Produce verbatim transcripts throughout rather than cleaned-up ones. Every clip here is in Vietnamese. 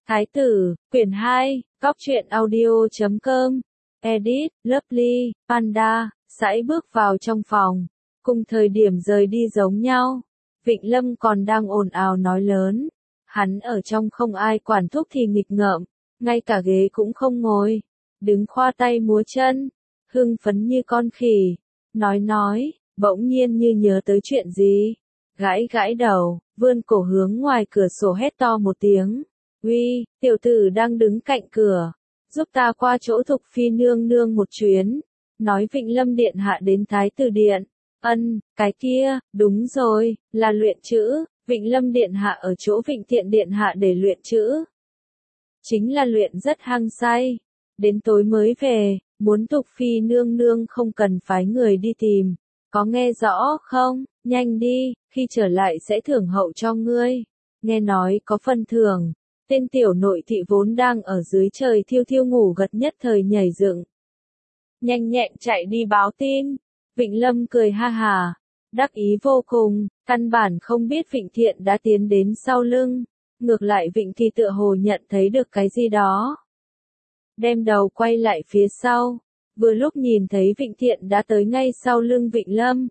Thái tử, quyển hai, Cóc truyện audio chấm com, edit, Lovely, Panda, sải bước vào trong phòng, cùng thời điểm rời đi giống nhau. Vịnh Lâm còn đang ồn ào nói lớn, hắn ở trong không ai quản thúc thì nghịch ngợm, ngay cả ghế cũng không ngồi, đứng khoa tay múa chân, hưng phấn như con khỉ, nói nói, bỗng nhiên như nhớ tới chuyện gì, gãi gãi đầu, vươn cổ hướng ngoài cửa sổ hét to một tiếng. Uy, tiểu tử đang đứng cạnh cửa, giúp ta qua chỗ Thục Phi nương nương một chuyến, nói Vịnh Lâm điện hạ đến Thái tử điện. Ân, cái kia, đúng rồi, là luyện chữ, Vịnh Lâm điện hạ ở chỗ Vịnh Thiện điện hạ để luyện chữ. Chính là luyện rất hăng say, đến tối mới về, muốn Thục Phi nương nương không cần phái người đi tìm, có nghe rõ không, nhanh đi, khi trở lại sẽ thưởng hậu cho ngươi, nghe nói có phần thưởng. Tên tiểu nội thị vốn đang ở dưới trời thiêu thiêu ngủ gật nhất thời nhảy dựng. Nhanh nhẹn chạy đi báo tin. Vịnh Lâm cười ha hà, đắc ý vô cùng, căn bản không biết Vịnh Thiện đã tiến đến sau lưng. Ngược lại Vịnh Kỳ tựa hồ nhận thấy được cái gì đó. Đem đầu quay lại phía sau, vừa lúc nhìn thấy Vịnh Thiện đã tới ngay sau lưng Vịnh Lâm.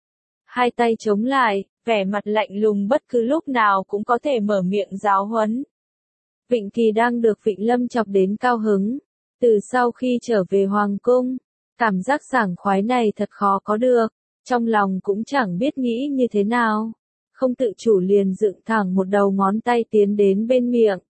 Hai tay chống lại, vẻ mặt lạnh lùng bất cứ lúc nào cũng có thể mở miệng giáo huấn. Vịnh Kỳ đang được Vịnh Lâm chọc đến cao hứng. Từ sau khi trở về Hoàng cung, cảm giác sảng khoái này thật khó có được, trong lòng cũng chẳng biết nghĩ như thế nào. Không tự chủ liền dựng thẳng một đầu ngón tay tiến đến bên miệng.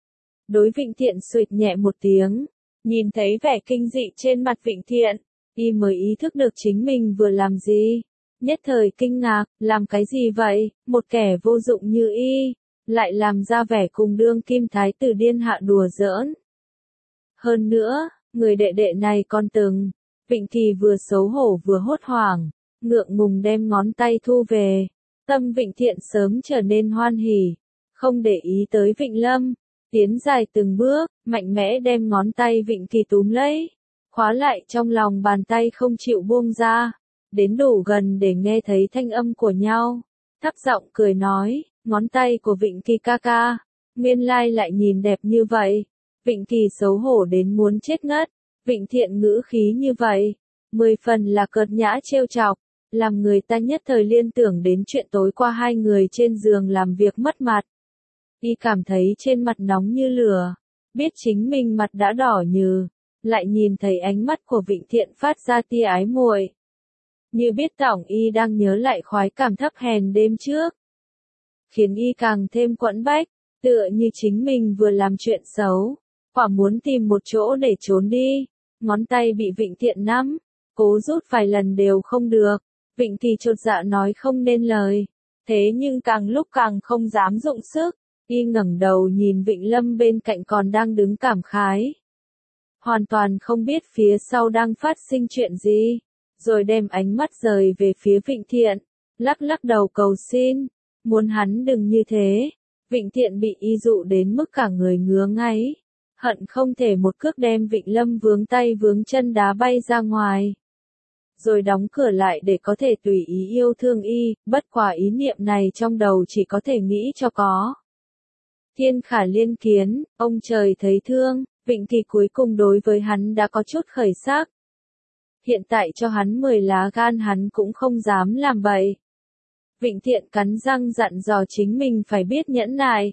Đối Vịnh Thiện xuỵt nhẹ một tiếng, nhìn thấy vẻ kinh dị trên mặt Vịnh Thiện, y mới ý thức được chính mình vừa làm gì. Nhất thời kinh ngạc, làm cái gì vậy, một kẻ vô dụng như y. Lại làm ra vẻ cùng đương kim thái tử điên hạ đùa giỡn. Hơn nữa, người đệ đệ này còn từng, Vịnh Kỳ vừa xấu hổ vừa hốt hoảng, ngượng ngùng đem ngón tay thu về. Tâm Vịnh Thiện sớm trở nên hoan hỉ, không để ý tới Vịnh Lâm, tiến dài từng bước, mạnh mẽ đem ngón tay Vịnh Kỳ túm lấy, khóa lại trong lòng bàn tay không chịu buông ra, đến đủ gần để nghe thấy thanh âm của nhau, thấp giọng cười nói. Ngón tay của Vịnh Kỳ ca ca, nguyên lai lại nhìn đẹp như vậy. Vịnh Kỳ xấu hổ đến muốn chết ngất. Vịnh Thiện ngữ khí như vậy, mười phần là cợt nhã trêu chọc, làm người ta nhất thời liên tưởng đến chuyện tối qua hai người trên giường làm việc mất mặt. Y cảm thấy trên mặt nóng như lửa, biết chính mình mặt đã đỏ nhừ, lại nhìn thấy ánh mắt của Vịnh Thiện phát ra tia ái muội. Như biết tổng y đang nhớ lại khoái cảm thấp hèn đêm trước. Khiến y càng thêm quẫn bách, tựa như chính mình vừa làm chuyện xấu, quả muốn tìm một chỗ để trốn đi, ngón tay bị Vịnh Thiện nắm, cố rút vài lần đều không được, Vịnh Kỳ chột dạ nói không nên lời, thế nhưng càng lúc càng không dám dụng sức, y ngẩng đầu nhìn Vịnh Lâm bên cạnh còn đang đứng cảm khái. Hoàn toàn không biết phía sau đang phát sinh chuyện gì, rồi đem ánh mắt rời về phía Vịnh Thiện, lắc lắc đầu cầu xin. Muốn hắn đừng như thế, Vịnh Thiện bị y dụ đến mức cả người ngứa ngáy, hận không thể một cước đem Vịnh Lâm vướng tay vướng chân đá bay ra ngoài. Rồi đóng cửa lại để có thể tùy ý yêu thương y, bất quả ý niệm này trong đầu chỉ có thể nghĩ cho có. Thiên khả liên kiến, ông trời thấy thương, Vịnh Kỳ cuối cùng đối với hắn đã có chút khởi sắc. Hiện tại cho hắn mười lá gan hắn cũng không dám làm bậy. Vịnh Thiện cắn răng dặn dò chính mình phải biết nhẫn nại.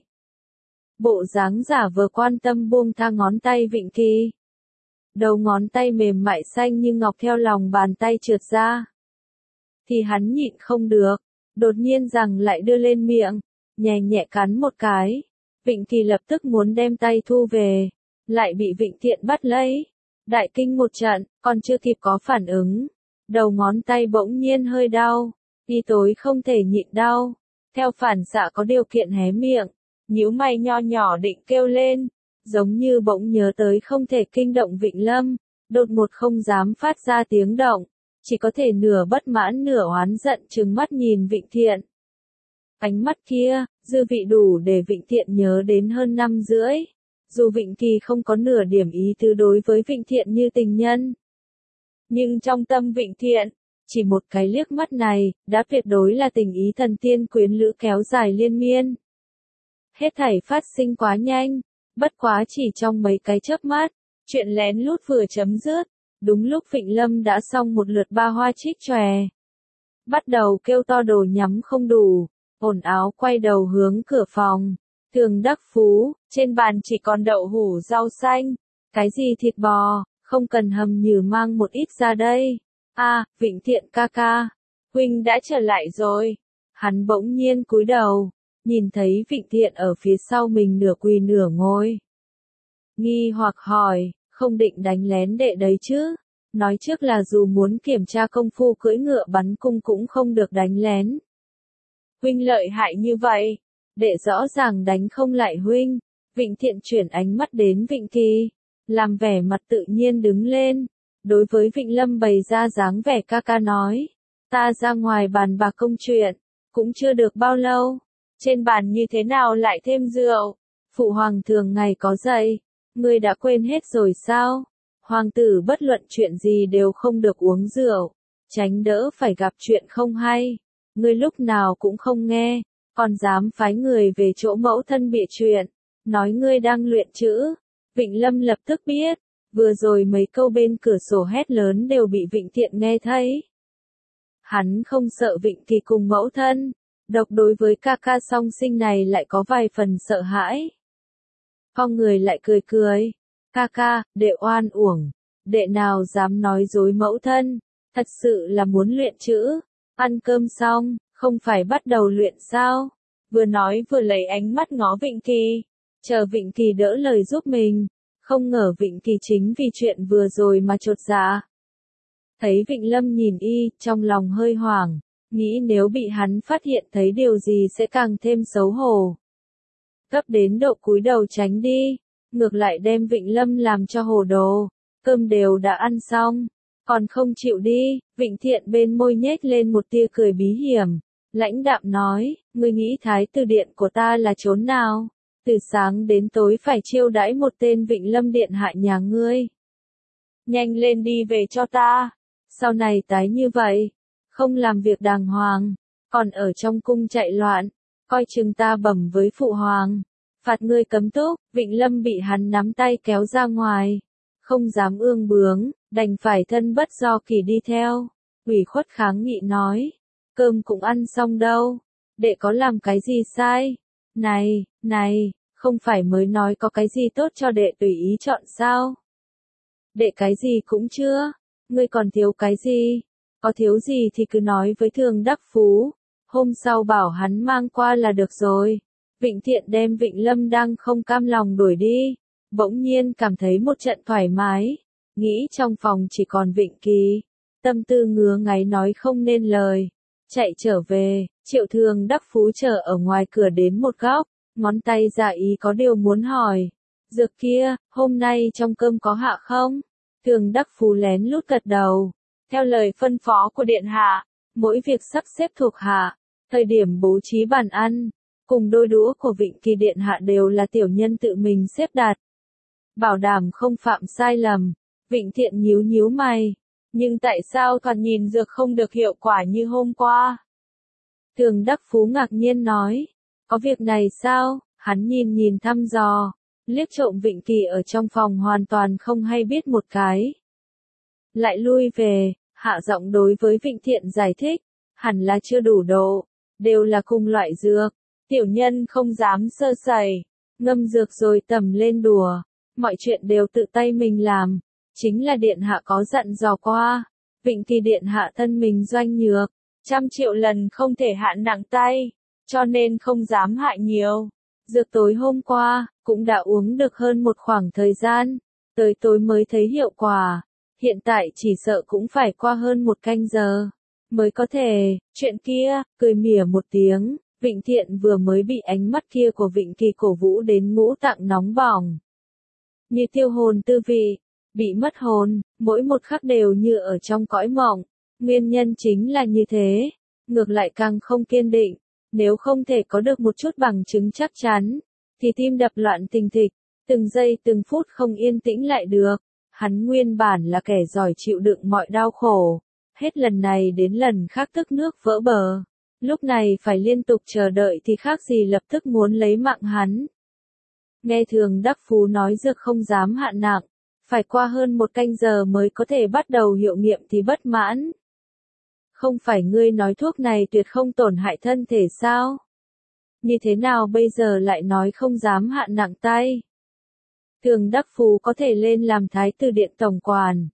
Bộ dáng giả vờ quan tâm buông tha ngón tay Vịnh Kỳ. Đầu ngón tay mềm mại xanh như ngọc theo lòng bàn tay trượt ra. Thì hắn nhịn không được, đột nhiên rằng lại đưa lên miệng, nhẹ nhẹ cắn một cái. Vịnh Kỳ lập tức muốn đem tay thu về, lại bị Vịnh Thiện bắt lấy. Đại kinh một trận, còn chưa kịp có phản ứng. Đầu ngón tay bỗng nhiên hơi đau. Y tối không thể nhịn đau, theo phản xạ có điều kiện hé miệng, nhíu mày nho nhỏ định kêu lên, giống như bỗng nhớ tới không thể kinh động Vịnh Lâm, đột ngột không dám phát ra tiếng động, chỉ có thể nửa bất mãn nửa oán giận trừng mắt nhìn Vịnh Thiện. Ánh mắt kia, dư vị đủ để Vịnh Thiện nhớ đến hơn năm rưỡi, dù Vịnh Kỳ không có nửa điểm ý tứ đối với Vịnh Thiện như tình nhân. Nhưng trong tâm Vịnh Thiện, chỉ một cái liếc mắt này, đã tuyệt đối là tình ý thần tiên quyến lữ kéo dài liên miên. Hết thảy phát sinh quá nhanh, Bất quá chỉ trong mấy cái chớp mắt, chuyện lén lút vừa chấm dứt, đúng lúc Vịnh Lâm đã xong một lượt ba hoa trích chòe. Bắt đầu kêu to đồ nhắm không đủ, ồn áo quay đầu hướng cửa phòng. Thường Đắc Phú, trên bàn chỉ còn đậu hũ rau xanh, cái gì thịt bò, không cần hầm nhừ mang một ít ra đây. A, à, Vịnh Thiện ca ca, huynh đã trở lại rồi. Hắn bỗng nhiên cúi đầu, nhìn thấy Vịnh Thiện ở phía sau mình nửa quỳ nửa ngồi. Nghi hoặc hỏi, không định đánh lén đệ đấy chứ? Nói trước là dù muốn kiểm tra công phu cưỡi ngựa bắn cung cũng không được đánh lén. Huynh lợi hại như vậy, đệ rõ ràng đánh không lại huynh. Vịnh Thiện chuyển ánh mắt đến Vịnh Kỳ, làm vẻ mặt tự nhiên đứng lên, đối với Vịnh Lâm bày ra dáng vẻ ca ca nói, ta ra ngoài bàn bạc công chuyện, cũng chưa được bao lâu, trên bàn như thế nào lại thêm rượu, phụ hoàng thường ngày có dạy, ngươi đã quên hết rồi sao? Hoàng tử bất luận chuyện gì đều không được uống rượu, tránh đỡ phải gặp chuyện không hay. Ngươi lúc nào cũng không nghe, còn dám phái người về chỗ mẫu thân bịa chuyện, nói ngươi đang luyện chữ. Vịnh Lâm lập tức biết, vừa rồi mấy câu bên cửa sổ hét lớn đều bị Vịnh Thiện nghe thấy. Hắn không sợ Vịnh Kỳ cùng mẫu thân, độc đối với ca ca song sinh này lại có vài phần sợ hãi. Con người lại cười cười, ca ca, đệ oan uổng, đệ nào dám nói dối mẫu thân, thật sự là muốn luyện chữ, ăn cơm xong, không phải bắt đầu luyện sao? Vừa nói vừa lấy ánh mắt ngó Vịnh Kỳ, chờ Vịnh Kỳ đỡ lời giúp mình, không ngờ Vịnh Kỳ chính vì chuyện vừa rồi mà chột dạ. Thấy Vịnh Lâm nhìn y, trong lòng hơi hoảng, nghĩ nếu bị hắn phát hiện thấy điều gì sẽ càng thêm xấu hổ. Gấp đến độ cúi đầu tránh đi, ngược lại đem Vịnh Lâm làm cho hồ đồ, cơm đều đã ăn xong, còn không chịu đi. Vịnh Thiện bên môi nhếch lên một tia cười bí hiểm, lãnh đạm nói, ngươi nghĩ thái tử điện của ta là chốn nào? Từ sáng đến tối phải chiêu đãi một tên Vịnh Lâm điện hạ nhà ngươi. Nhanh lên đi về cho ta, sau này tái như vậy, không làm việc đàng hoàng, còn ở trong cung chạy loạn, coi chừng ta bẩm với phụ hoàng, phạt ngươi cấm túc. Vịnh Lâm bị hắn nắm tay kéo ra ngoài, không dám ương bướng, đành phải thân bất do kỳ đi theo. Ủy khuất kháng nghị nói, cơm cũng ăn xong đâu, đệ có làm cái gì sai? Này, này, không phải mới nói có cái gì tốt cho đệ tùy ý chọn sao? Đệ cái gì cũng chưa, ngươi còn thiếu cái gì? Có thiếu gì thì cứ nói với Thường Đắc Phú, hôm sau bảo hắn mang qua là được rồi. Vịnh Thiện đem Vịnh Lâm đang không cam lòng đuổi đi, bỗng nhiên cảm thấy một trận thoải mái, nghĩ trong phòng chỉ còn Vịnh Kỳ, tâm tư ngứa ngáy nói không nên lời. Chạy trở về, Triệu Thường Đắc Phú chờ ở ngoài cửa đến một góc, ngón tay ra ý có điều muốn hỏi. Dược kia, hôm nay trong cơm có hạ không? Thường Đắc Phú lén lút gật đầu. Theo lời phân phó của điện hạ, mỗi việc sắp xếp thuộc hạ, thời điểm bố trí bàn ăn, cùng đôi đũa của Vịnh Kỳ điện hạ đều là tiểu nhân tự mình xếp đặt. Bảo đảm không phạm sai lầm. Vịnh Thiện nhíu nhíu mày. Nhưng tại sao thoạt nhìn dược không được hiệu quả như hôm qua? Thường Đắc Phú ngạc nhiên nói, có việc này sao? Hắn nhìn nhìn thăm dò, liếc trộm Vịnh Kỳ ở trong phòng hoàn toàn không hay biết một cái. Lại lui về, hạ giọng đối với Vịnh Thiện giải thích, hẳn là chưa đủ độ, đều là cùng loại dược, tiểu nhân không dám sơ sẩy, ngâm dược rồi tầm lên đùa, mọi chuyện đều tự tay mình làm, chính là điện hạ có dặn dò qua, Vịnh Kỳ điện hạ thân mình doanh nhược, trăm triệu lần không thể hạ nặng tay, cho nên không dám hại nhiều. Dược tối hôm qua, cũng đã uống được hơn một khoảng thời gian, tới tối mới thấy hiệu quả, hiện tại chỉ sợ cũng phải qua hơn một canh giờ, mới có thể. Chuyện kia, cười mỉa một tiếng, Vịnh Thiện vừa mới bị ánh mắt kia của Vịnh Kỳ cổ vũ đến ngũ tạng nóng bỏng. Như tiêu hồn tư vị, bị mất hồn, mỗi một khắc đều như ở trong cõi mộng, nguyên nhân chính là như thế, ngược lại càng không kiên định. Nếu không thể có được một chút bằng chứng chắc chắn, thì tim đập loạn thình thịch, từng giây từng phút không yên tĩnh lại được. Hắn nguyên bản là kẻ giỏi chịu đựng mọi đau khổ, hết lần này đến lần khác tức nước vỡ bờ. Lúc này phải liên tục chờ đợi thì khác gì lập tức muốn lấy mạng hắn. Nghe Thường Đắc Phú nói dược không dám hạ nặng, phải qua hơn một canh giờ mới có thể bắt đầu hiệu nghiệm thì bất mãn. Không phải ngươi nói thuốc này tuyệt không tổn hại thân thể sao? Như thế nào bây giờ lại nói không dám hạ nặng tay? Thường Đắc Phú có thể lên làm thái tử điện tổng quản.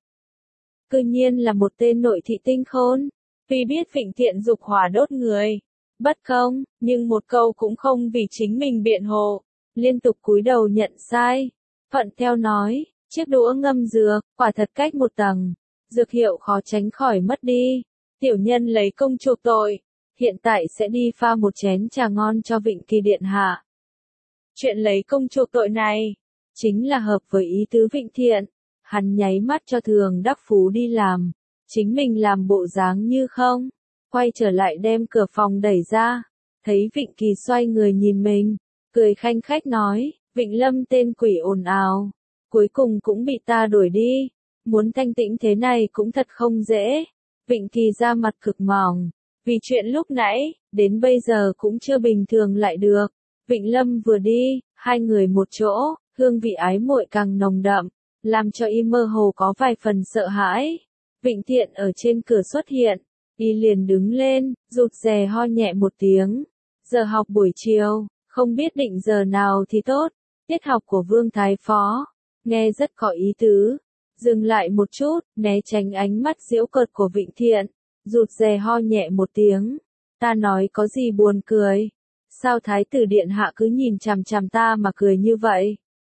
Cư nhiên là một tên nội thị tinh khôn, tuy biết Vịnh Thiện dục hỏa đốt người, bất công, nhưng một câu cũng không vì chính mình biện hộ, liên tục cúi đầu nhận sai. Thuận theo nói, chiếc đũa ngâm dược, quả thật cách một tầng, dược hiệu khó tránh khỏi mất đi. Tiểu nhân lấy công chuộc tội, hiện tại sẽ đi pha một chén trà ngon cho Vịnh Kỳ điện hạ. Chuyện lấy công chuộc tội này, chính là hợp với ý tứ Vịnh Thiện. Hắn nháy mắt cho Thường Đắc Phú đi làm, chính mình làm bộ dáng như không, quay trở lại đem cửa phòng đẩy ra, thấy Vịnh Kỳ xoay người nhìn mình, cười khanh khách nói, Vịnh Lâm tên quỷ ồn ào, cuối cùng cũng bị ta đuổi đi, muốn thanh tĩnh thế này cũng thật không dễ. Vịnh Kỳ ra mặt cực mỏng, vì chuyện lúc nãy, đến bây giờ cũng chưa bình thường lại được. Vịnh Lâm vừa đi, hai người một chỗ, hương vị ái muội càng nồng đậm, làm cho y mơ hồ có vài phần sợ hãi. Vịnh Thiện ở trên cửa xuất hiện, y liền đứng lên, rụt rè ho nhẹ một tiếng. Giờ học buổi chiều, không biết định giờ nào thì tốt, tiết học của Vương Thái Phó, nghe rất có ý tứ. Dừng lại một chút, né tránh ánh mắt giễu cợt của Vịnh Thiện, rụt rè ho nhẹ một tiếng. Ta nói có gì buồn cười? Sao Thái tử điện hạ cứ nhìn chằm chằm ta mà cười như vậy?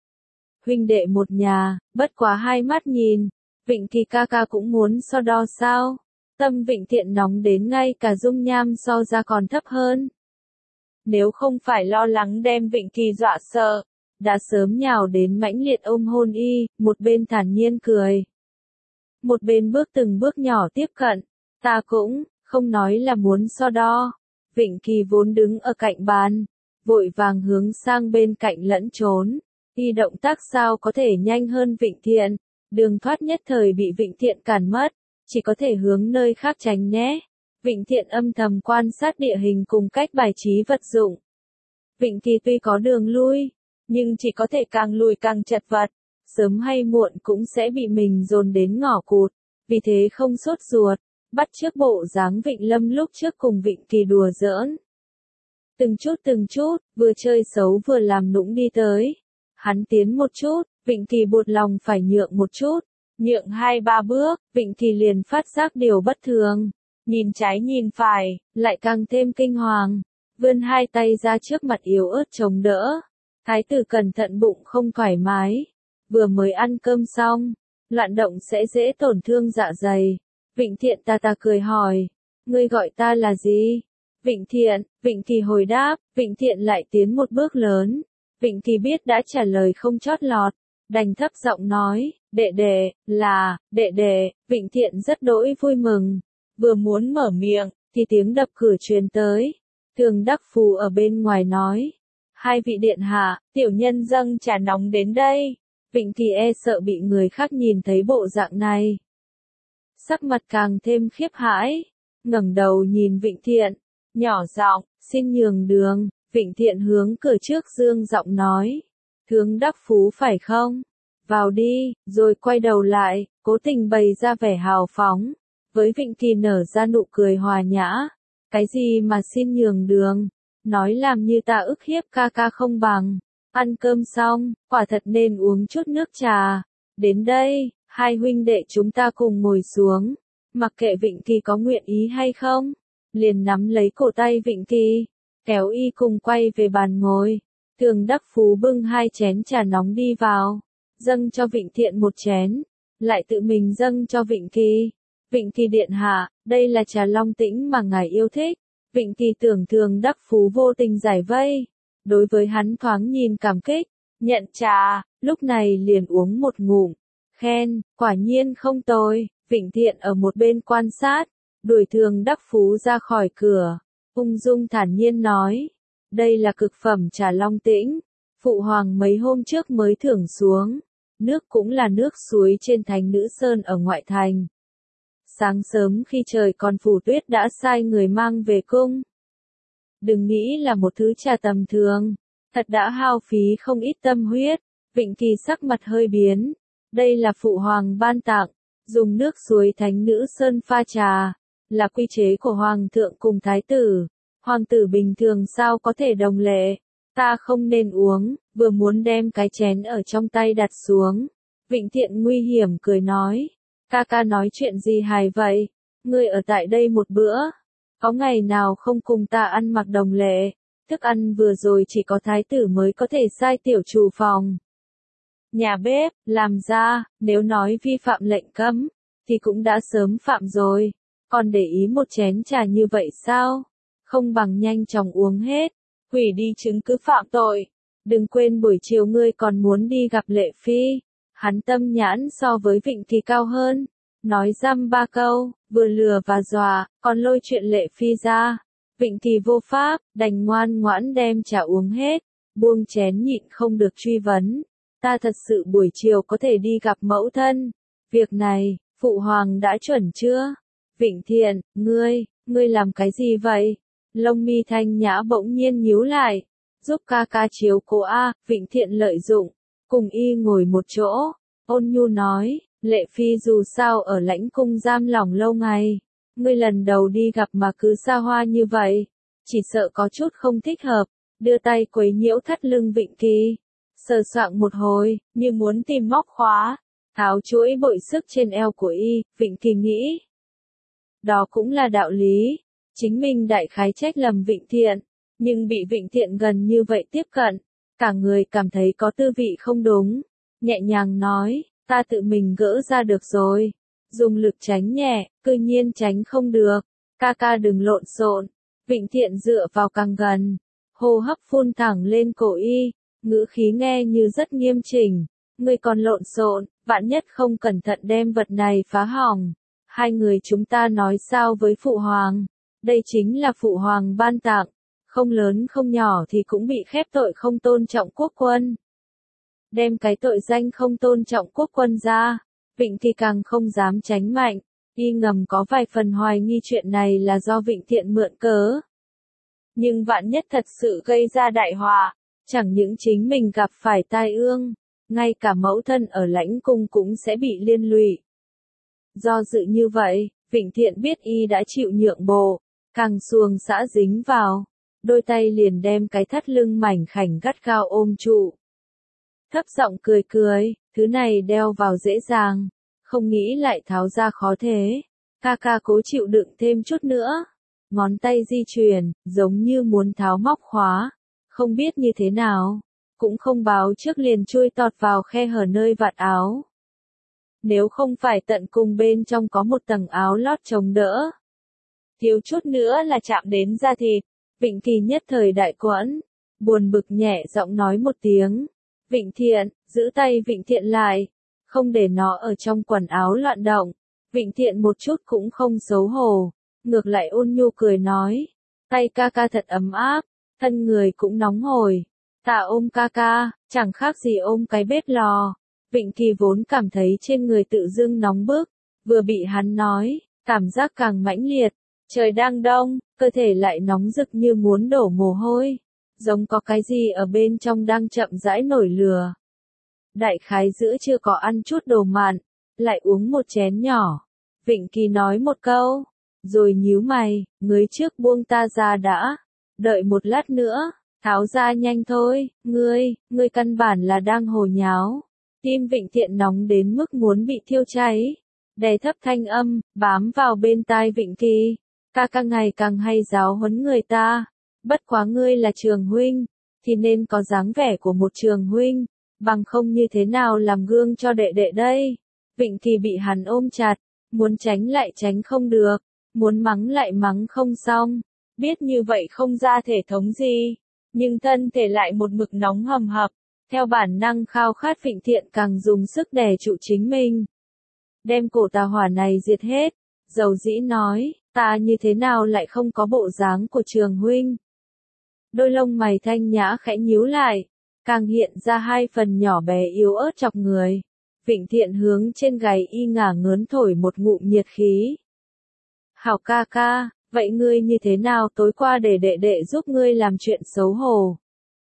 Huynh đệ một nhà, bất quá hai mắt nhìn, Vịnh Kỳ ca ca cũng muốn so đo sao? Tâm Vịnh Thiện nóng đến ngay cả dung nham so ra còn thấp hơn. Nếu không phải lo lắng đem Vịnh Kỳ dọa sợ, đã sớm nhào đến mãnh liệt ôm hôn y, một bên thản nhiên cười. Một bên bước từng bước nhỏ tiếp cận, ta cũng, không nói là muốn so đo. Vịnh Kỳ vốn đứng ở cạnh bàn, vội vàng hướng sang bên cạnh lẫn trốn. Y động tác sao có thể nhanh hơn Vịnh Thiện, đường thoát nhất thời bị Vịnh Thiện cản mất, chỉ có thể hướng nơi khác tránh né. Vịnh Thiện âm thầm quan sát địa hình cùng cách bài trí vật dụng. Vịnh Kỳ tuy có đường lui, nhưng chỉ có thể càng lùi càng chật vật, sớm hay muộn cũng sẽ bị mình dồn đến ngõ cụt, vì thế không sốt ruột, bắt chước bộ dáng Vịnh Lâm lúc trước cùng Vịnh Kỳ đùa giỡn. Từng chút từng chút, vừa chơi xấu vừa làm nũng đi tới. Hắn tiến một chút, Vịnh Kỳ buột lòng phải nhượng một chút, nhượng hai ba bước, Vịnh Kỳ liền phát giác điều bất thường, nhìn trái nhìn phải, lại càng thêm kinh hoàng, vươn hai tay ra trước mặt yếu ớt chống đỡ. Thái tử cẩn thận bụng không thoải mái, vừa mới ăn cơm xong, loạn động sẽ dễ tổn thương dạ dày. Vịnh Thiện ta ta cười hỏi, ngươi gọi ta là gì? Vịnh Thiện, Vịnh Kỳ hồi đáp, Vịnh Thiện lại tiến một bước lớn. Vịnh Kỳ biết đã trả lời không chót lọt, đành thấp giọng nói, đệ đệ, là, đệ đệ. Vịnh Thiện rất đỗi vui mừng, vừa muốn mở miệng, thì tiếng đập cửa truyền tới. Thường Đắc Phú ở bên ngoài nói, hai vị điện hạ, tiểu nhân dâng trà nóng đến đây. Vịnh Kỳ e sợ bị người khác nhìn thấy bộ dạng này, sắc mặt càng thêm khiếp hãi, ngẩng đầu nhìn Vịnh Thiện, nhỏ giọng, xin nhường đường. Vịnh Thiện hướng cửa trước dương giọng nói, Thường Đắc Phú phải không? Vào đi, rồi quay đầu lại, cố tình bày ra vẻ hào phóng, với Vịnh Kỳ nở ra nụ cười hòa nhã. Cái gì mà xin nhường đường, nói làm như ta ức hiếp ca ca không bằng. Ăn cơm xong, quả thật nên uống chút nước trà. Đến đây, hai huynh đệ chúng ta cùng ngồi xuống, mặc kệ Vịnh Kỳ có nguyện ý hay không, liền nắm lấy cổ tay Vịnh Kỳ, kéo y cùng quay về bàn ngồi. Thường Đắc Phú bưng hai chén trà nóng đi vào, dâng cho Vịnh Thiện một chén, lại tự mình dâng cho Vịnh Kỳ. Vịnh Kỳ điện hạ, đây là trà long tĩnh mà ngài yêu thích. Vịnh Kỳ tưởng Thường Đắc Phú vô tình giải vây, đối với hắn thoáng nhìn cảm kích, nhận trà, lúc này liền uống một ngụm, khen, quả nhiên không tồi. Vịnh Thiện ở một bên quan sát, đuổi Thường Đắc Phú ra khỏi cửa, ung dung thản nhiên nói, đây là cực phẩm trà long tĩnh, phụ hoàng mấy hôm trước mới thưởng xuống, nước cũng là nước suối trên thành Nữ Sơn ở ngoại thành. Sáng sớm khi trời còn phủ tuyết đã sai người mang về cung. Đừng nghĩ là một thứ trà tầm thường, Thật đã hao phí không ít tâm huyết. Vịnh Kỳ sắc mặt hơi biến. Đây là phụ hoàng ban tặng, dùng nước suối thánh nữ sơn pha trà, là quy chế của hoàng thượng cùng thái tử. Hoàng tử bình thường sao có thể đồng lệ, ta không nên uống, vừa muốn đem cái chén ở trong tay đặt xuống. Vịnh Thiện nguy hiểm cười nói, ca ca nói chuyện gì hài vậy, ngươi ở tại đây một bữa, có ngày nào không cùng ta ăn mặc đồng lệ, thức ăn vừa rồi chỉ có thái tử mới có thể sai tiểu chủ phòng. Nhà bếp, làm ra, nếu nói vi phạm lệnh cấm, thì cũng đã sớm phạm rồi, còn để ý một chén trà như vậy sao? Không bằng nhanh chóng uống hết, hủy đi chứng cứ phạm tội. Đừng quên buổi chiều ngươi còn muốn đi gặp Lệ Phi. Hắn tâm nhãn so với Vịnh thì cao hơn. Nói dăm ba câu, vừa lừa và dọa, còn lôi chuyện Lệ Phi ra. Vịnh thì vô pháp, đành ngoan ngoãn đem trà uống hết, buông chén nhịn không được truy vấn. Ta thật sự buổi chiều có thể đi gặp mẫu thân. Việc này, phụ hoàng đã chuẩn chưa? Vịnh Thiện, ngươi, ngươi làm cái gì vậy? Lông mi thanh nhã bỗng nhiên nhíu lại. Giúp ca ca chiếu cố A, Vịnh Thiện lợi dụng. Cùng y ngồi một chỗ. Ôn nhu nói, Lệ Phi dù sao ở lãnh cung giam lỏng lâu ngày. Ngươi lần đầu đi gặp mà cứ xa hoa như vậy. Chỉ sợ có chút không thích hợp. Đưa tay quấy nhiễu thắt lưng Vịnh Kỳ. Sờ soạng một hồi, như muốn tìm móc khóa. Tháo chuỗi bội sức trên eo của y, Vịnh Kỳ nghĩ. Đó cũng là đạo lý. Chính mình đại khái trách lầm Vịnh Thiện, nhưng bị Vịnh Thiện gần như vậy tiếp cận, cả người cảm thấy có tư vị không đúng, nhẹ nhàng nói, ta tự mình gỡ ra được rồi, dùng lực tránh nhẹ, cư nhiên tránh không được, ca ca đừng lộn xộn. Vịnh Thiện dựa vào càng gần, hô hấp phun thẳng lên cổ y, ngữ khí nghe như rất nghiêm chỉnh, ngươi còn lộn xộn, vạn nhất không cẩn thận đem vật này phá hỏng, hai người chúng ta nói sao với phụ hoàng? Đây chính là phụ hoàng ban tặng, không lớn không nhỏ thì cũng bị khép tội không tôn trọng quốc quân. Đem cái tội danh không tôn trọng quốc quân ra, Vịnh thì càng không dám tránh mạnh, y ngầm có vài phần hoài nghi chuyện này là do Vịnh Thiện mượn cớ. Nhưng vạn nhất thật sự gây ra đại họa, chẳng những chính mình gặp phải tai ương, ngay cả mẫu thân ở lãnh cung cũng sẽ bị liên lụy. Do dự như vậy, Vịnh Thiện biết y đã chịu nhượng bộ. Càng xuồng xã dính vào, đôi tay liền đem cái thắt lưng mảnh khảnh gắt gao ôm trụ. Thấp giọng cười cười, thứ này đeo vào dễ dàng, không nghĩ lại tháo ra khó thế. Ca ca cố chịu đựng thêm chút nữa. Ngón tay di chuyển, giống như muốn tháo móc khóa. Không biết như thế nào, cũng không báo trước liền chui tọt vào khe hở nơi vạt áo. Nếu không phải tận cùng bên trong có một tầng áo lót chống đỡ. Thiếu chút nữa là chạm đến da thịt, Vịnh Kỳ nhất thời đại quẫn, buồn bực nhẹ giọng nói một tiếng. Vịnh Thiện, giữ tay Vịnh Thiện lại, không để nó ở trong quần áo loạn động. Vịnh Thiện một chút cũng không xấu hổ, ngược lại ôn nhu cười nói, tay ca ca thật ấm áp, thân người cũng nóng hổi. Ta ôm ca ca, chẳng khác gì ôm cái bếp lò. Vịnh Kỳ vốn cảm thấy trên người tự dưng nóng bức, vừa bị hắn nói, cảm giác càng mãnh liệt. Trời đang đông, cơ thể lại nóng rực như muốn đổ mồ hôi, giống có cái gì ở bên trong đang chậm rãi nổi lửa. Đại khái giữa chưa có ăn chút đồ mặn, lại uống một chén nhỏ. Vịnh Kỳ nói một câu, rồi nhíu mày, ngươi trước buông ta ra đã, đợi một lát nữa, tháo ra nhanh thôi, ngươi, ngươi căn bản là đang hồ nháo. Tim Vịnh Thiện nóng đến mức muốn bị thiêu cháy, đè thấp thanh âm, bám vào bên tai Vịnh Kỳ. Ca ca ngày càng hay giáo huấn người ta, bất quá ngươi là trường huynh, thì nên có dáng vẻ của một trường huynh, bằng không như thế nào làm gương cho đệ đệ đây. Vịnh Kỳ bị hắn ôm chặt, muốn tránh lại tránh không được, muốn mắng lại mắng không xong, biết như vậy không ra thể thống gì, nhưng thân thể lại một mực nóng hầm hập, theo bản năng khao khát Vịnh Thiện càng dùng sức đè trụ chính mình. Đem cổ tà hỏa này diệt hết, dầu dĩ nói. Ta như thế nào lại không có bộ dáng của trường huynh? Đôi lông mày thanh nhã khẽ nhíu lại, càng hiện ra hai phần nhỏ bé yếu ớt chọc người. Vịnh Thiện hướng trên gáy y ngả ngớn thổi một ngụm nhiệt khí. Hảo ca ca, vậy ngươi như thế nào tối qua để đệ đệ giúp ngươi làm chuyện xấu hổ?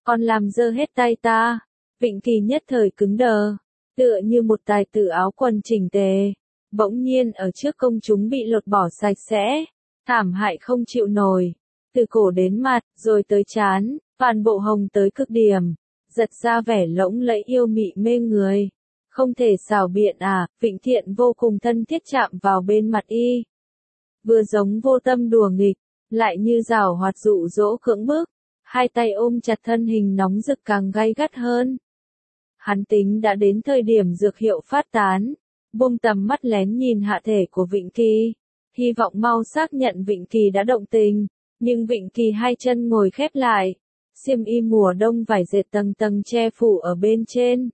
còn làm dơ hết tay ta. Vịnh Kỳ nhất thời cứng đờ, tựa như một tài tử áo quần chỉnh tề, bỗng nhiên ở trước công chúng bị lột bỏ sạch sẽ, thảm hại không chịu nổi, từ cổ đến mặt, rồi tới trán, toàn bộ hồng tới cực điểm, giật ra vẻ lỗng lẫy yêu mị mê người. Không thể xảo biện à, Vịnh Thiện vô cùng thân thiết chạm vào bên mặt y. Vừa giống vô tâm đùa nghịch, lại như giảo hoạt dụ dỗ cưỡng bức, hai tay ôm chặt thân hình nóng rực càng gay gắt hơn. Hắn tính đã đến thời điểm dược hiệu phát tán, buông tầm mắt lén nhìn hạ thể của Vịnh Kỳ, hy vọng mau xác nhận Vịnh Kỳ đã động tình, nhưng Vịnh Kỳ hai chân ngồi khép lại, xiêm y mùa đông vải dệt tầng tầng che phủ ở bên trên.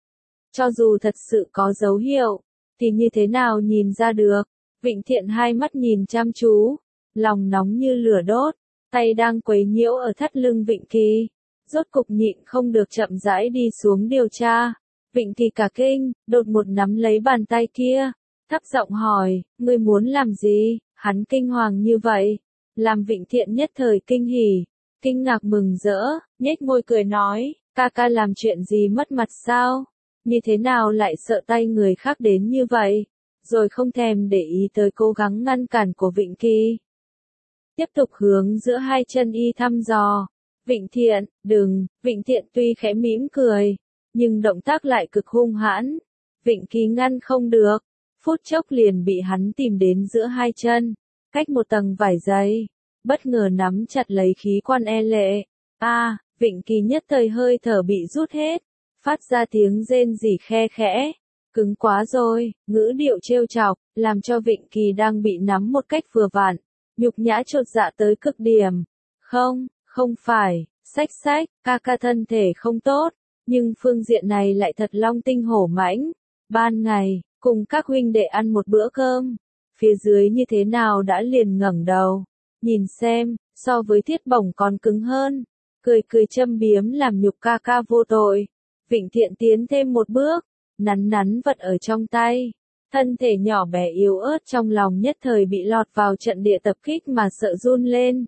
Cho dù thật sự có dấu hiệu, thì như thế nào nhìn ra được? Vịnh Thiện hai mắt nhìn chăm chú, lòng nóng như lửa đốt, tay đang quấy nhiễu ở thắt lưng Vịnh Kỳ, rốt cục nhịn không được chậm rãi đi xuống điều tra. Vịnh Kỳ cả kinh, đột một nắm lấy bàn tay kia, thấp giọng hỏi, ngươi muốn làm gì? Hắn kinh hoàng như vậy, làm Vịnh Thiện nhất thời kinh hỉ, kinh ngạc mừng rỡ, nhếch môi cười nói, ca ca làm chuyện gì mất mặt sao? Như thế nào lại sợ tay người khác đến như vậy? Rồi không thèm để ý tới cố gắng ngăn cản của Vịnh Kỳ. Tiếp tục hướng giữa hai chân y thăm dò. Vịnh Thiện, đừng, Vịnh Thiện tuy khẽ mỉm cười, nhưng động tác lại cực hung hãn. Vịnh Kỳ ngăn không được, phút chốc liền bị hắn tìm đến giữa hai chân, cách một tầng vải dày, bất ngờ nắm chặt lấy khí quan e lệ. A, à, Vịnh Kỳ nhất thời hơi thở bị rút hết, phát ra tiếng rên rỉ khe khẽ. Cứng quá rồi, ngữ điệu trêu chọc, làm cho Vịnh Kỳ đang bị nắm một cách vừa vặn, nhục nhã chột dạ tới cực điểm. Không, không phải, xách xách, ca ca thân thể không tốt, nhưng phương diện này lại thật long tinh hổ mãnh. Ban ngày, cùng các huynh đệ ăn một bữa cơm, phía dưới như thế nào đã liền ngẩng đầu, nhìn xem, so với thiết bổng còn cứng hơn, cười cười châm biếm làm nhục ca ca vô tội. Vịnh Thiện tiến thêm một bước, nắn nắn vật ở trong tay, thân thể nhỏ bé yếu ớt trong lòng nhất thời bị lọt vào trận địa tập kích mà sợ run lên.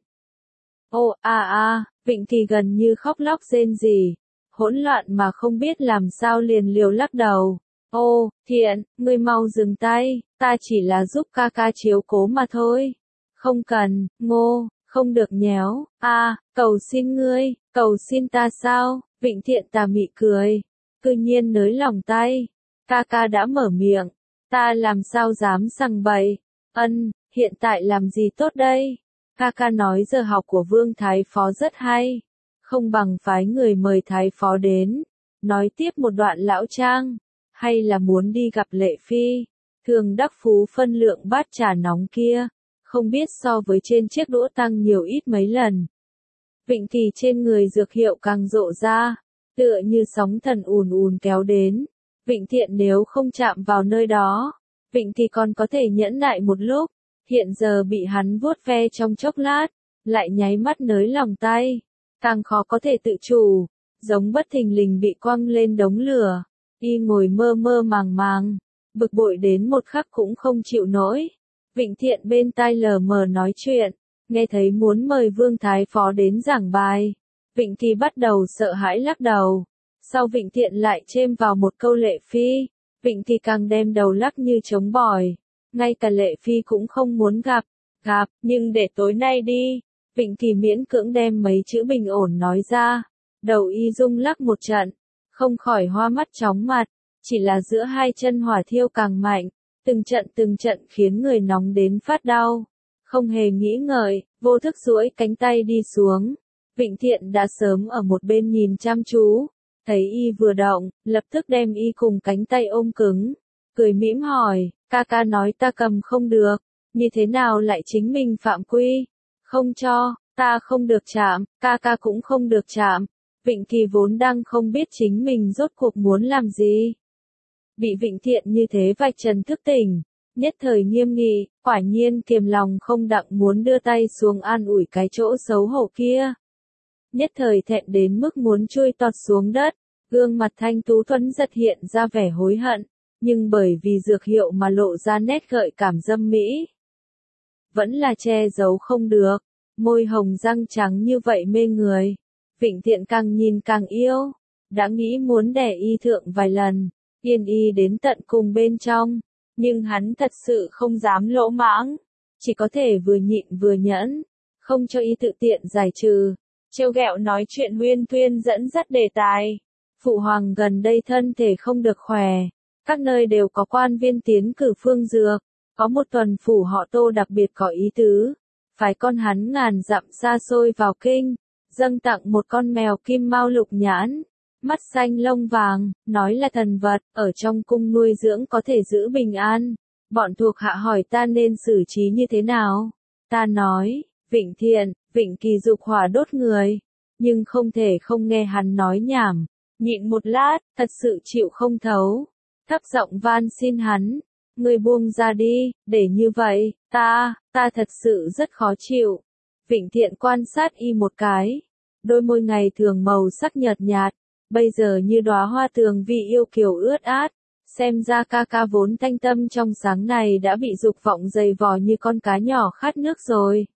Ô a a, Vịnh Kỳ gần như khóc lóc rên rỉ, hỗn loạn mà không biết làm sao liền liều lắc đầu. Ô, Thiện, ngươi mau dừng tay, ta chỉ là giúp ca ca chiếu cố mà thôi. Không cần, Ngô, không được nhéo, a, à, cầu xin ngươi, cầu xin ta sao? Vịnh Thiện tà mị cười, tự nhiên nới lòng tay, ca ca đã mở miệng, ta làm sao dám sằng bậy. Ân, hiện tại làm gì tốt đây? Ca ca nói giờ học của Vương Thái Phó rất hay, không bằng phái người mời Thái Phó đến, nói tiếp một đoạn lão trang, hay là muốn đi gặp Lệ Phi, thường đắc phú phân lượng bát trà nóng kia, không biết so với trên chiếc đũa tăng nhiều ít mấy lần. Vịnh Kỳ trên người dược hiệu càng rộ ra, tựa như sóng thần ùn ùn kéo đến. Vịnh Thiện nếu không chạm vào nơi đó, Vịnh Kỳ còn có thể nhẫn nại một lúc, hiện giờ bị hắn vuốt ve trong chốc lát, lại nháy mắt nới lòng tay, càng khó có thể tự chủ, giống bất thình lình bị quăng lên đống lửa, y ngồi mơ mơ màng màng, bực bội đến một khắc cũng không chịu nổi. Vịnh Thiện bên tai lờ mờ nói chuyện, nghe thấy muốn mời Vương Thái Phó đến giảng bài, Vịnh Kỳ bắt đầu sợ hãi lắc đầu. Sau Vịnh Thiện lại chêm vào một câu Lệ Phi, Vịnh Kỳ càng đem đầu lắc như trống bỏi, ngay cả Lệ Phi cũng không muốn gặp, gặp, nhưng để tối nay đi. Vịnh Kỳ miễn cưỡng đem mấy chữ bình ổn nói ra, đầu y rung lắc một trận, không khỏi hoa mắt chóng mặt, chỉ là giữa hai chân hỏa thiêu càng mạnh, từng trận từng trận khiến người nóng đến phát đau. Không hề nghĩ ngợi, vô thức duỗi cánh tay đi xuống. Vịnh Thiện đã sớm ở một bên nhìn chăm chú, thấy y vừa động, lập tức đem y cùng cánh tay ôm cứng, cười mỉm hỏi, ca ca nói ta cầm không được, như thế nào lại chính mình phạm quy, không cho, ta không được chạm, ca ca cũng không được chạm. Vịnh Kỳ vốn đang không biết chính mình rốt cuộc muốn làm gì. Bị Vịnh Thiện như thế vạch trần thức tỉnh, nhất thời nghiêm nghị, quả nhiên kiềm lòng không đặng muốn đưa tay xuống an ủi cái chỗ xấu hổ kia. Nhất thời thẹn đến mức muốn chui tọt xuống đất, gương mặt thanh tú thuẫn giật hiện ra vẻ hối hận, nhưng bởi vì dược hiệu mà lộ ra nét gợi cảm dâm mỹ. Vẫn là che giấu không được, môi hồng răng trắng như vậy mê người. Vịnh Thiện càng nhìn càng yêu, đã nghĩ muốn đè y thượng vài lần, yên y đến tận cùng bên trong, nhưng hắn thật sự không dám lỗ mãng, chỉ có thể vừa nhịn vừa nhẫn, không cho y tự tiện giải trừ, trêu ghẹo nói chuyện huyên thuyên dẫn dắt đề tài. Phụ hoàng gần đây thân thể không được khỏe, các nơi đều có quan viên tiến cử phương dược, có một tuần phủ họ Tô đặc biệt có ý tứ, phải con hắn ngàn dặm xa xôi vào kinh, dâng tặng một con mèo kim mao lục nhãn, mắt xanh lông vàng, nói là thần vật, ở trong cung nuôi dưỡng có thể giữ bình an. Bọn thuộc hạ hỏi ta nên xử trí như thế nào? Ta nói, Vịnh Thiện, Vịnh Kỳ dục hỏa đốt người, nhưng không thể không nghe hắn nói nhảm, nhịn một lát, thật sự chịu không thấu, thấp giọng van xin hắn, ngươi buông ra đi, để như vậy, ta, ta thật sự rất khó chịu. Vịnh Thiện quan sát y một cái, đôi môi ngày thường màu sắc nhợt nhạt, bây giờ như đóa hoa tường vi yêu kiều ướt át, xem ra ca ca vốn thanh tâm trong sáng này đã bị dục vọng dày vò như con cá nhỏ khát nước rồi.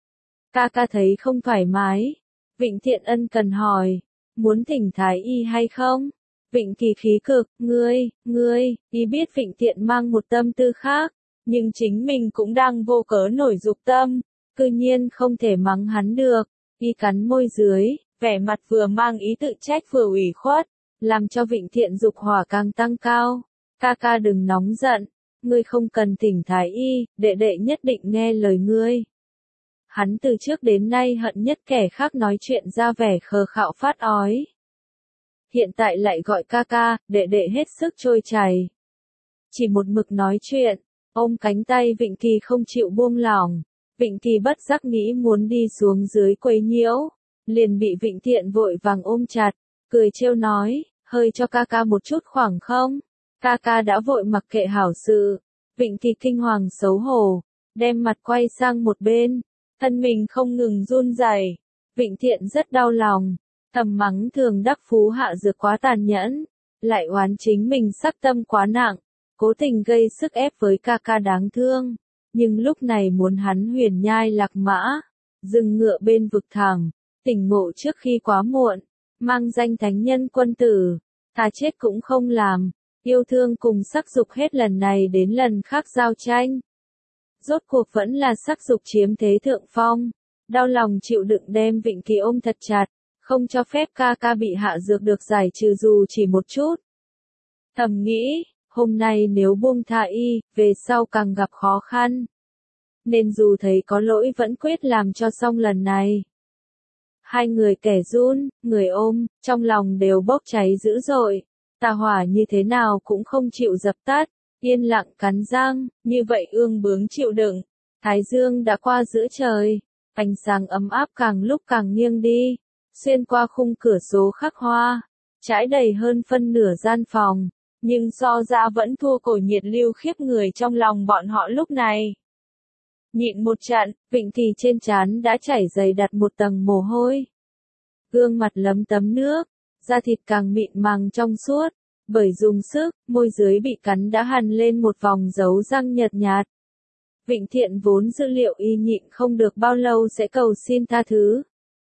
Ca ca thấy không thoải mái, Vịnh Thiện ân cần hỏi, muốn thỉnh thái y hay không? Vịnh Kỳ khí cực, ngươi, ngươi, y biết Vịnh Thiện mang một tâm tư khác, nhưng chính mình cũng đang vô cớ nổi dục tâm, cư nhiên không thể mắng hắn được, y cắn môi dưới, vẻ mặt vừa mang ý tự trách vừa ủy khuất, làm cho Vịnh Thiện dục hỏa càng tăng cao. Ca ca đừng nóng giận, ngươi không cần thỉnh thái y, đệ đệ nhất định nghe lời ngươi. Hắn từ trước đến nay hận nhất kẻ khác nói chuyện ra vẻ khờ khạo phát ói. Hiện tại lại gọi ca ca, đệ đệ hết sức trôi chảy. Chỉ một mực nói chuyện, ôm cánh tay Vịnh Kỳ không chịu buông lỏng. Vịnh Kỳ bất giác nghĩ muốn đi xuống dưới quấy nhiễu, liền bị Vịnh Thiện vội vàng ôm chặt, cười trêu nói, hơi cho ca ca một chút khoảng không? Ca ca đã vội mặc kệ hảo sự. Vịnh Kỳ kinh hoàng xấu hổ, đem mặt quay sang một bên, thân mình không ngừng run rẩy. Vịnh Thiện rất đau lòng, thầm mắng thường đắc phú hạ dược quá tàn nhẫn, lại oán chính mình sắc tâm quá nặng, cố tình gây sức ép với ca ca đáng thương. Nhưng lúc này muốn hắn huyền nhai lạc mã, dừng ngựa bên vực thẳm, tỉnh ngộ trước khi quá muộn, mang danh thánh nhân quân tử, thà chết cũng không làm, yêu thương cùng sắc dục hết lần này đến lần khác giao tranh. Rốt cuộc vẫn là sắc dục chiếm thế thượng phong, đau lòng chịu đựng đem Vịnh Kỳ ôm thật chặt, không cho phép ca ca bị hạ dược được giải trừ dù chỉ một chút. Thầm nghĩ, hôm nay nếu buông tha y, về sau càng gặp khó khăn. Nên dù thấy có lỗi vẫn quyết làm cho xong lần này. Hai người kẻ run, người ôm, trong lòng đều bốc cháy dữ dội. Tà hỏa như thế nào cũng không chịu dập tắt, yên lặng cắn răng, như vậy ương bướng chịu đựng. Thái dương đã qua giữa trời, ánh sáng ấm áp càng lúc càng nghiêng đi, xuyên qua khung cửa sổ khắc hoa, trải đầy hơn phân nửa gian phòng, nhưng so ra vẫn thua cổ nhiệt lưu khiếp người trong lòng bọn họ lúc này. Nhịn một trận, Vịnh Kỳ trên trán đã chảy dày đặt một tầng mồ hôi. Gương mặt lấm tấm nước, da thịt càng mịn màng trong suốt, bởi dùng sức, môi dưới bị cắn đã hằn lên một vòng dấu răng nhợt nhạt. Vịnh Thiện vốn dữ liệu y nhịn không được bao lâu sẽ cầu xin tha thứ.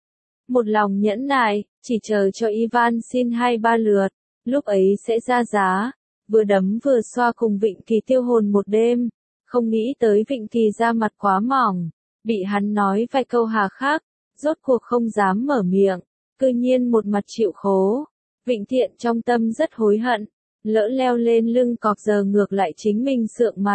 Một lòng nhẫn nại, chỉ chờ cho Ivan xin hai ba lượt, lúc ấy sẽ ra giá, vừa đấm vừa xoa cùng Vịnh Kỳ tiêu hồn một đêm. Không nghĩ tới Vịnh Kỳ ra mặt quá mỏng, bị hắn nói vài câu hà khắc, rốt cuộc không dám mở miệng, cư nhiên một mặt chịu khố. Vịnh Thiện trong tâm rất hối hận, lỡ leo lên lưng cọp giờ ngược lại chính mình sượng mặt.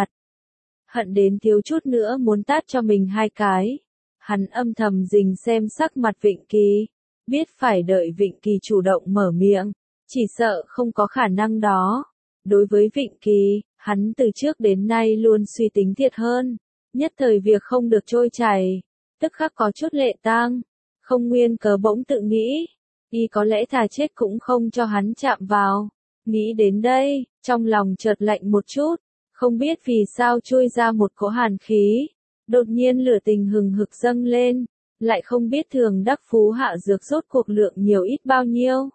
Hận đến thiếu chút nữa muốn tát cho mình hai cái. Hắn âm thầm rình xem sắc mặt Vịnh Kỳ, biết phải đợi Vịnh Kỳ chủ động mở miệng, chỉ sợ không có khả năng đó. Đối với Vịnh Kỳ, hắn từ trước đến nay luôn suy tính thiệt hơn, nhất thời việc không được trôi chảy, tức khắc có chút lệ tang, không nguyên cớ bỗng tự nghĩ, y có lẽ thà chết cũng không cho hắn chạm vào. Nghĩ đến đây, trong lòng chợt lạnh một chút, không biết vì sao chui ra một cỗ hàn khí, đột nhiên lửa tình hừng hực dâng lên, lại không biết thường đắc phú hạ dược rốt cuộc lượng nhiều ít bao nhiêu.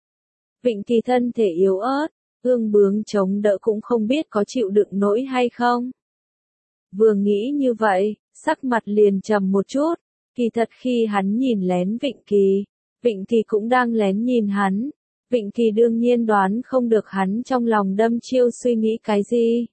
Vịnh Kỳ thân thể yếu ớt, ương bướng chống đỡ cũng không biết có chịu đựng nổi hay không. Vừa nghĩ như vậy, sắc mặt liền trầm một chút, kỳ thật khi hắn nhìn lén Vịnh Kỳ, Vịnh Kỳ cũng đang lén nhìn hắn. Vịnh Kỳ đương nhiên đoán không được hắn trong lòng đâm chiêu suy nghĩ cái gì.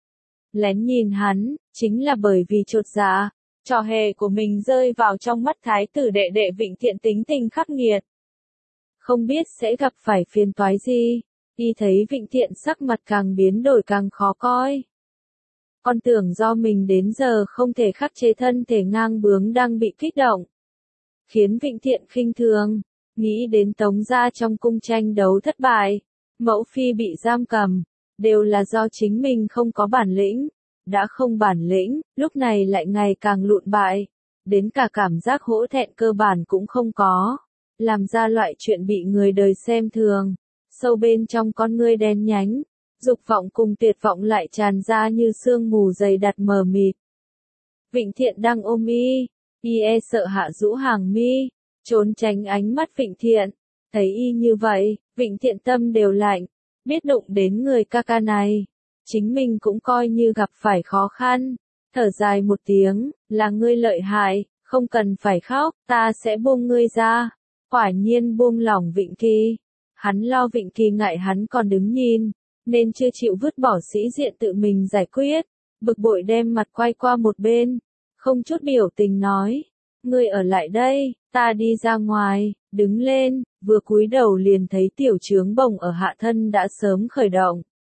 Lén nhìn hắn, chính là bởi vì chột dạ, trò hề của mình rơi vào trong mắt thái tử đệ đệ Vịnh Thiện tính tình khắc nghiệt. Không biết sẽ gặp phải phiền toái gì, y thấy Vịnh Thiện sắc mặt càng biến đổi càng khó coi. Con tưởng do mình đến giờ không thể khắc chế thân thể ngang bướng đang bị kích động. Khiến Vịnh Thiện khinh thường, nghĩ đến Tống gia trong cung tranh đấu thất bại, mẫu phi bị giam cầm, đều là do chính mình không có bản lĩnh. Đã không bản lĩnh, lúc này lại ngày càng lụn bại, đến cả cảm giác hổ thẹn cơ bản cũng không có, làm ra loại chuyện bị người đời xem thường, sâu bên trong con ngươi đen nhánh, dục vọng cùng tuyệt vọng lại tràn ra như sương mù dày đặc mờ mịt. Vịnh Thiện đang ôm y, y e sợ hạ rũ hàng mi, trốn tránh ánh mắt Vịnh Thiện, thấy y như vậy, Vịnh Thiện tâm đều lạnh, biết đụng đến người ca ca này. Chính mình cũng coi như gặp phải khó khăn, thở dài một tiếng, là ngươi lợi hại, không cần phải khóc, ta sẽ buông ngươi ra. Quả nhiên buông lỏng Vịnh Kỳ. Hắn lo Vịnh Kỳ ngại hắn còn đứng nhìn, nên chưa chịu vứt bỏ sĩ diện tự mình giải quyết, bực bội đem mặt quay qua một bên, không chút biểu tình nói, ngươi ở lại đây, ta đi ra ngoài, đứng lên, vừa cúi đầu liền thấy tiểu trướng bồng ở hạ thân đã sớm khởi động.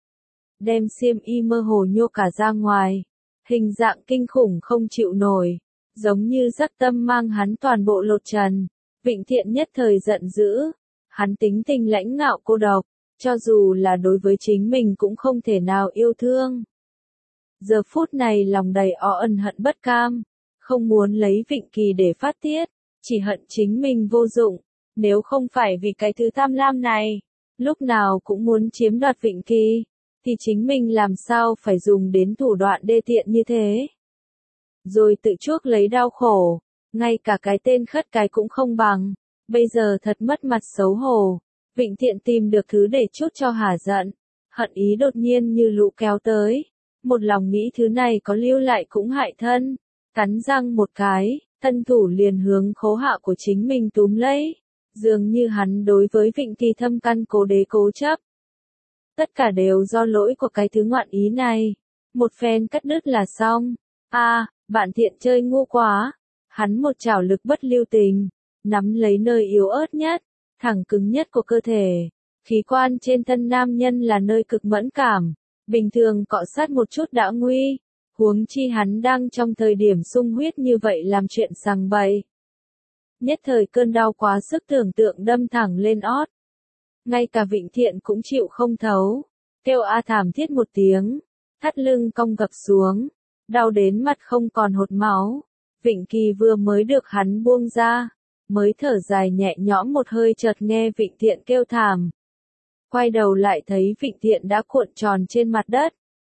Đem xiêm y mơ hồ nhô cả ra ngoài, hình dạng kinh khủng không chịu nổi, giống như dắt tâm mang hắn toàn bộ lột trần. Vịnh Thiện nhất thời giận dữ, hắn tính tình lãnh ngạo cô độc, cho dù là đối với chính mình cũng không thể nào yêu thương. Giờ phút này lòng đầy o ân hận bất cam, không muốn lấy Vịnh Kỳ để phát tiết, chỉ hận chính mình vô dụng, nếu không phải vì cái thứ tham lam này, lúc nào cũng muốn chiếm đoạt Vịnh Kỳ, thì chính mình làm sao phải dùng đến thủ đoạn đê tiện như thế. Rồi tự chuốc lấy đau khổ, ngay cả cái tên khất cái cũng không bằng, bây giờ thật mất mặt xấu hổ. Vịnh Thiện tìm được thứ để chút cho hả giận, hận ý đột nhiên như lũ kéo tới, một lòng nghĩ thứ này có lưu lại cũng hại thân, cắn răng một cái, thân thủ liền hướng khố hạ của chính mình túm lấy, dường như hắn đối với Vịnh Kỳ thâm căn cố đế cố chấp. Tất cả đều do lỗi của cái thứ ngoạn ý này, một phen cắt đứt là xong. A, à, bạn Thiện chơi ngu quá, hắn một chảo lực bất lưu tình, nắm lấy nơi yếu ớt nhất, thẳng cứng nhất của cơ thể, khí quan trên thân nam nhân là nơi cực mẫn cảm, bình thường cọ sát một chút đã nguy, huống chi hắn đang trong thời điểm sung huyết như vậy làm chuyện sằng bậy. Nhất thời cơn đau quá sức tưởng tượng đâm thẳng lên ót. Ngay cả Vịnh Thiện cũng chịu không thấu, kêu a thảm thiết một tiếng, thắt lưng cong gập xuống, đau đến mặt không còn hột máu. Vịnh Kỳ vừa mới được hắn buông ra, mới thở dài nhẹ nhõm một hơi chợt nghe Vịnh Thiện kêu thảm. Quay đầu lại thấy Vịnh Thiện đã cuộn tròn trên mặt đất.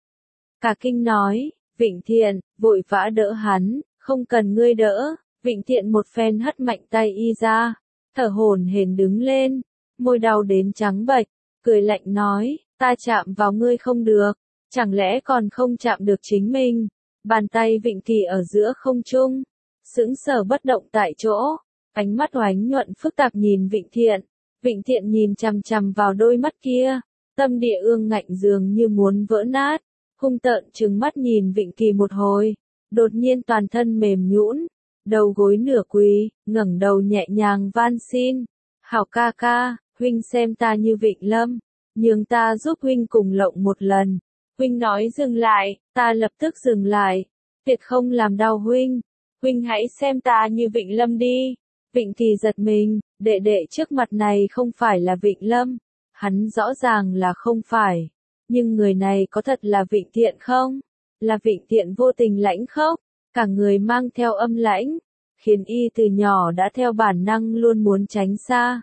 Cả kinh nói, Vịnh Thiện, vội vã đỡ hắn, không cần ngươi đỡ. Vịnh Thiện một phen hất mạnh tay y ra, thở hổn hển đứng lên, môi đau đến trắng bệch, cười lạnh nói, ta chạm vào ngươi không được, chẳng lẽ còn không chạm được chính mình. Bàn tay Vịnh Kỳ ở giữa không trung, sững sờ bất động tại chỗ, ánh mắt oánh nhuận phức tạp nhìn Vịnh Thiện. Vịnh Thiện nhìn chằm chằm vào đôi mắt kia, tâm địa ương ngạnh dường như muốn vỡ nát, hung tợn trừng mắt nhìn Vịnh Kỳ một hồi, đột nhiên toàn thân mềm nhũn, đầu gối nửa quỳ, ngẩng đầu nhẹ nhàng van xin, hảo ca ca, huynh xem ta như Vịnh Lâm, nhường ta giúp huynh cùng lộng một lần. Huynh nói dừng lại, ta lập tức dừng lại, tuyệt không làm đau huynh, huynh hãy xem ta như Vịnh Lâm đi. Vịnh Kỳ giật mình, đệ đệ trước mặt này không phải là Vịnh Lâm, hắn rõ ràng là không phải, nhưng người này có thật là Vịnh Thiện không? Là Vịnh Thiện vô tình lãnh khốc, cả người mang theo âm lãnh, khiến y từ nhỏ đã theo bản năng luôn muốn tránh xa.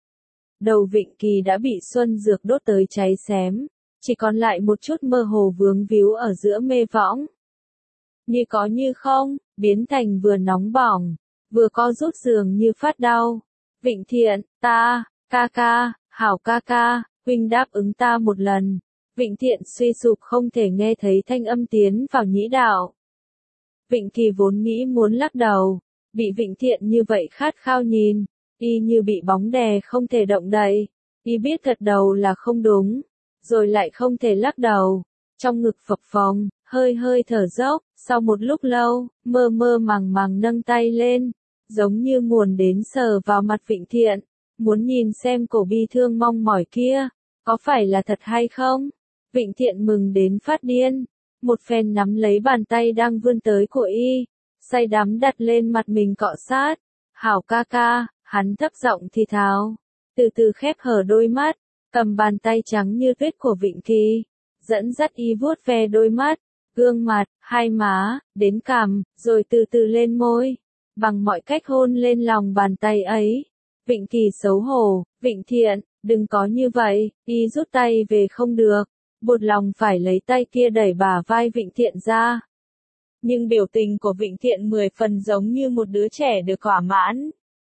Đầu Vịnh Kỳ đã bị xuân dược đốt tới cháy xém, chỉ còn lại một chút mơ hồ vướng víu ở giữa mê võng. Như có như không, biến thành vừa nóng bỏng, vừa co rút dường như phát đau. Vịnh Thiện, ta, ca ca, hảo ca ca, huynh đáp ứng ta một lần. Vịnh Thiện suy sụp không thể nghe thấy thanh âm tiến vào nhĩ đạo. Vịnh Kỳ vốn nghĩ muốn lắc đầu, bị Vịnh Thiện như vậy khát khao nhìn, Y như bị bóng đè không thể động đậy. Y biết gật đầu là không đúng, rồi lại không thể lắc đầu. Trong ngực phập phồng, hơi hơi thở dốc, sau một lúc lâu, mơ mơ màng màng nâng tay lên, giống như nguồn đến sờ vào mặt Vịnh Thiện, muốn nhìn xem cổ bi thương mong mỏi kia, có phải là thật hay không? Vịnh Thiện mừng đến phát điên, một phen nắm lấy bàn tay đang vươn tới của y, say đắm đặt lên mặt mình cọ sát. Hảo ca ca, hắn thấp giọng thì thào, từ từ khép hở đôi mắt, cầm bàn tay trắng như tuyết của Vịnh Kỳ, dẫn dắt y vuốt ve đôi mắt, gương mặt, hai má, đến cằm, rồi từ từ lên môi, bằng mọi cách hôn lên lòng bàn tay ấy. Vịnh Kỳ xấu hổ, Vịnh Thiện, đừng có như vậy, y rút tay về không được, buột lòng phải lấy tay kia đẩy bả vai Vịnh Thiện ra. Nhưng biểu tình của Vịnh Thiện mười phần giống như một đứa trẻ được thỏa mãn.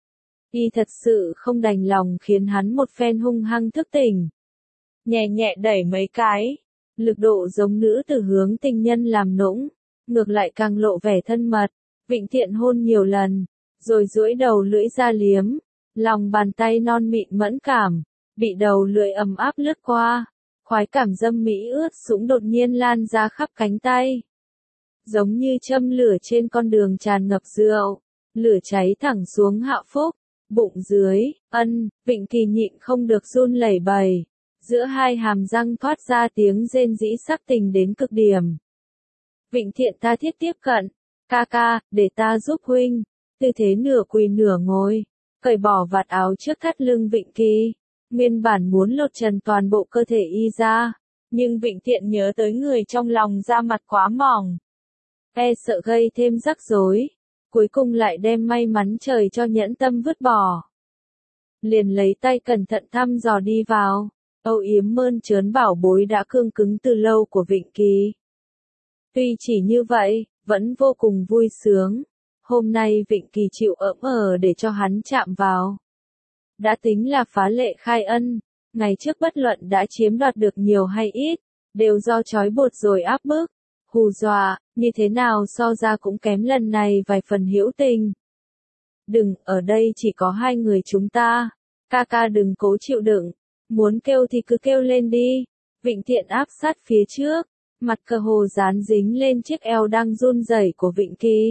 Y thật sự không đành lòng khiến hắn một phen hung hăng thức tỉnh. Nhẹ nhẹ đẩy mấy cái, lực độ giống nữ tử hướng tình nhân làm nũng, ngược lại càng lộ vẻ thân mật. Vịnh Thiện hôn nhiều lần, rồi duỗi đầu lưỡi ra liếm, lòng bàn tay non mịn mẫn cảm, bị đầu lưỡi ấm áp lướt qua, khoái cảm dâm mỹ ướt sũng đột nhiên lan ra khắp cánh tay. Giống như châm lửa trên con đường tràn ngập rượu, lửa cháy thẳng xuống hạo phúc, bụng dưới, ân, Vịnh Kỳ nhịn không được run lẩy bẩy, giữa hai hàm răng thoát ra tiếng rên rỉ sắc tình đến cực điểm. Vịnh Thiện tha thiết tiếp cận, ca ca, để ta giúp huynh, tư thế nửa quỳ nửa ngồi, cởi bỏ vạt áo trước thắt lưng Vịnh Kỳ, nguyên bản muốn lột trần toàn bộ cơ thể y ra, nhưng Vịnh Thiện nhớ tới người trong lòng da mặt quá mỏng, e sợ gây thêm rắc rối, cuối cùng lại đem may mắn trời cho nhẫn tâm vứt bỏ. Liền lấy tay cẩn thận thăm dò đi vào, âu yếm mơn trớn bảo bối đã cương cứng từ lâu của Vịnh Kỳ. Tuy chỉ như vậy, vẫn vô cùng vui sướng. Hôm nay Vịnh Kỳ chịu ỡm ờ để cho hắn chạm vào. Đã tính là phá lệ khai ân, ngày trước bất luận đã chiếm đoạt được nhiều hay ít, đều do trói buộc rồi áp bức, hù dọa, như thế nào so ra cũng kém lần này vài phần hữu tình. Đừng, ở đây chỉ có hai người chúng ta, ca ca đừng cố chịu đựng, muốn kêu thì cứ kêu lên đi. Vịnh Thiện áp sát phía trước, mặt cơ hồ dán dính lên chiếc eo đang run rẩy của Vịnh Kỳ.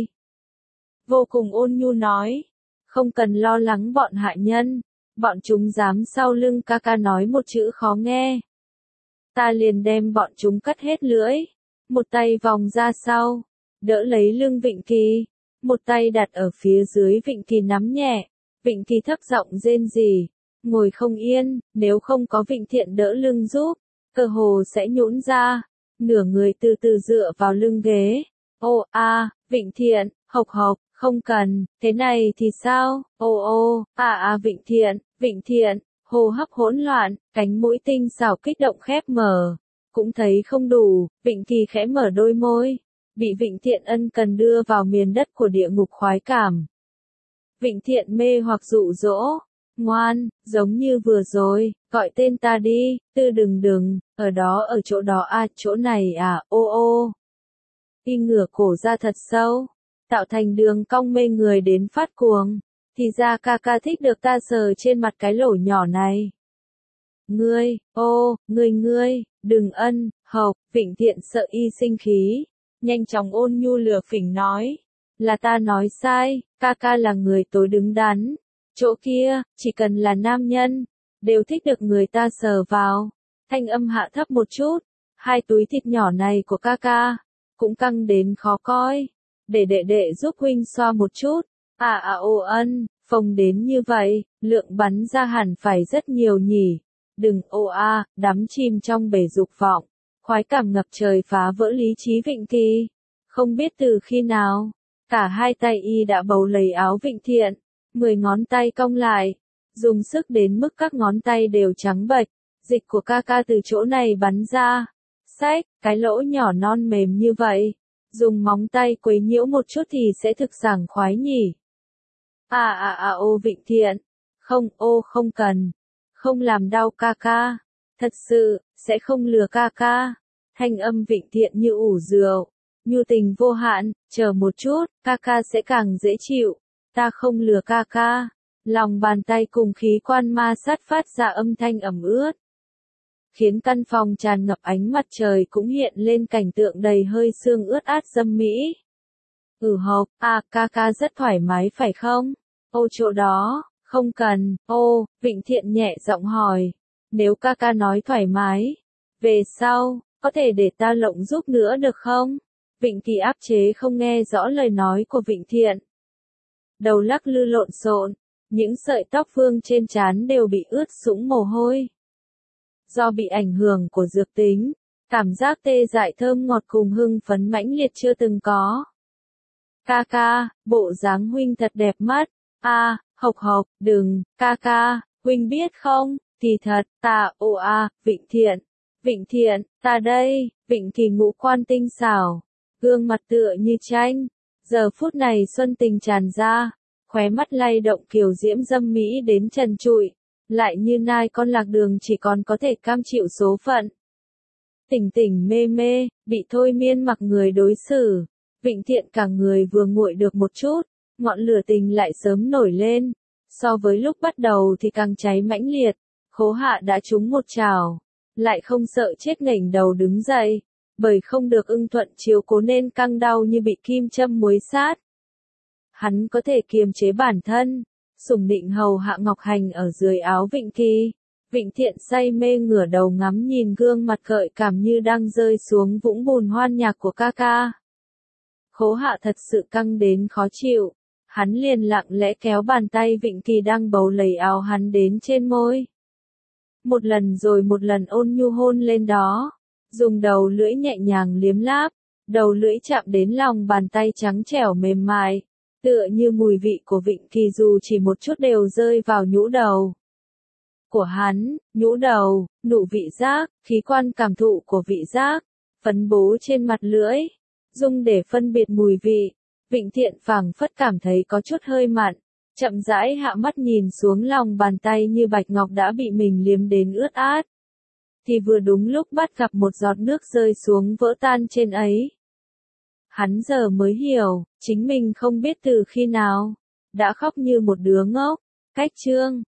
Vô cùng ôn nhu nói, không cần lo lắng bọn hại nhân, bọn chúng dám sau lưng ca ca nói một chữ khó nghe. Ta liền đem bọn chúng cắt hết lưỡi, một tay vòng ra sau, đỡ lấy lưng Vịnh Kỳ, một tay đặt ở phía dưới Vịnh Kỳ nắm nhẹ, Vịnh Kỳ thấp giọng rên rỉ, ngồi không yên, nếu không có Vịnh Thiện đỡ lưng giúp, cơ hồ sẽ nhũn ra, nửa người từ từ dựa vào lưng ghế. Ô a, Vịnh Thiện, hộc hộc, không cần, thế này thì sao, ô ô, à à Vịnh Thiện, Vịnh Thiện, hô hấp hỗn loạn, cánh mũi tinh xảo kích động khép mở, cũng thấy không đủ, Vịnh Kỳ khẽ mở đôi môi, bị Vịnh Thiện ân cần đưa vào miền đất của địa ngục khoái cảm. Vịnh Thiện mê hoặc dụ dỗ, ngoan, giống như vừa rồi, gọi tên ta đi, tư đừng đừng, ở đó ở chỗ đó à, chỗ này à, ô ô. Y ngửa cổ ra thật sâu, tạo thành đường cong mê người đến phát cuồng, thì ra ca ca thích được ta sờ trên mặt cái lỗ nhỏ này. Ngươi, ô, ngươi ngươi, đừng ân, hộc, Vịnh Thiện sợ y sinh khí, nhanh chóng ôn nhu lừa phỉnh nói, là ta nói sai, ca ca là người tối đứng đắn, chỗ kia, chỉ cần là nam nhân, đều thích được người ta sờ vào. Thanh âm hạ thấp một chút, hai túi thịt nhỏ này của ca ca, cũng căng đến khó coi, để đệ đệ giúp huynh xoa một chút, à à ô ân, phồng đến như vậy, lượng bắn ra hẳn phải rất nhiều nhỉ, đừng ô a, đắm chìm trong bể dục vọng, khoái cảm ngập trời phá vỡ lý trí Vịnh Kỳ, không biết từ khi nào, cả hai tay y đã bấu lấy áo Vịnh Thiện, mười ngón tay cong lại, dùng sức đến mức các ngón tay đều trắng bệch, dịch của ca ca từ chỗ này bắn ra, xách, cái lỗ nhỏ non mềm như vậy, dùng móng tay quấy nhiễu một chút thì sẽ thực sảng khoái nhỉ. À à à ô Vịnh Thiện, không ô không cần, không làm đau ca ca, thật sự, sẽ không lừa ca ca. Thanh âm Vịnh Thiện như ủ rượu, nhu tình vô hạn, chờ một chút, ca ca sẽ càng dễ chịu, ta không lừa ca ca, Lòng bàn tay cùng khí quan ma sát phát ra âm thanh ẩm ướt, khiến căn phòng tràn ngập ánh mặt trời cũng hiện lên cảnh tượng đầy hơi sương ướt át dâm mỹ. Ừ hộp, à ca ca rất thoải mái phải không? Ô chỗ đó, không cần, ô, Vịnh Thiện nhẹ giọng hỏi. Nếu ca ca nói thoải mái, về sau, có thể để ta lộng giúp nữa được không? Vịnh Kỳ áp chế không nghe rõ lời nói của Vịnh Thiện. Đầu lắc lư lộn xộn, những sợi tóc vương trên trán đều bị ướt sũng mồ hôi. Do bị ảnh hưởng của dược tính, cảm giác tê dại thơm ngọt cùng hưng phấn mãnh liệt chưa từng có. Ca ca, bộ dáng huynh thật đẹp mắt. A, à, Hộc Hộc, đừng, ca ca, huynh biết không, thì thật, ta, ô a, Vịnh Thiện, Vịnh Thiện, ta đây, Vịnh Kỳ ngũ quan tinh xảo, gương mặt tựa như tranh, giờ phút này xuân tình tràn ra, khóe mắt lay động kiều diễm dâm mỹ đến trần trụi, lại như nai con lạc đường chỉ còn có thể cam chịu số phận. Tỉnh tỉnh mê mê, bị thôi miên mặc người đối xử, Vịnh Thiện cả người vừa nguội được một chút, ngọn lửa tình lại sớm nổi lên, so với lúc bắt đầu thì càng cháy mãnh liệt, Khố Hạ đã trúng một chảo, lại không sợ chết nghển đầu đứng dậy, bởi không được ưng thuận chiếu cố nên căng đau như bị kim châm muối sát. Hắn có thể kiềm chế bản thân, sủng nịnh hầu hạ Ngọc Hành ở dưới áo Vịnh Kỳ. Vịnh Thiện say mê ngửa đầu ngắm nhìn gương mặt gợi cảm như đang rơi xuống vũng bùn hoan nhạc của ca ca. Khố Hạ thật sự căng đến khó chịu, hắn liền lặng lẽ kéo bàn tay Vịnh Kỳ đang bấu lấy áo hắn đến trên môi. Một lần rồi một lần ôn nhu hôn lên đó, dùng đầu lưỡi nhẹ nhàng liếm láp, đầu lưỡi chạm đến lòng bàn tay trắng trẻo mềm mại, tựa như mùi vị của Vịnh Kỳ dù chỉ một chút đều rơi vào nhũ đầu của hắn, nhũ đầu, nụ vị giác, khí quan cảm thụ của vị giác, phấn bố trên mặt lưỡi, dùng để phân biệt mùi vị. Vịnh Thiện phảng phất cảm thấy có chút hơi mặn, chậm rãi hạ mắt nhìn xuống lòng bàn tay như bạch ngọc đã bị mình liếm đến ướt át. Thì vừa đúng lúc bắt gặp một giọt nước rơi xuống vỡ tan trên ấy. Hắn giờ mới hiểu, chính mình không biết từ khi nào, đã khóc như một đứa ngốc. Cách chương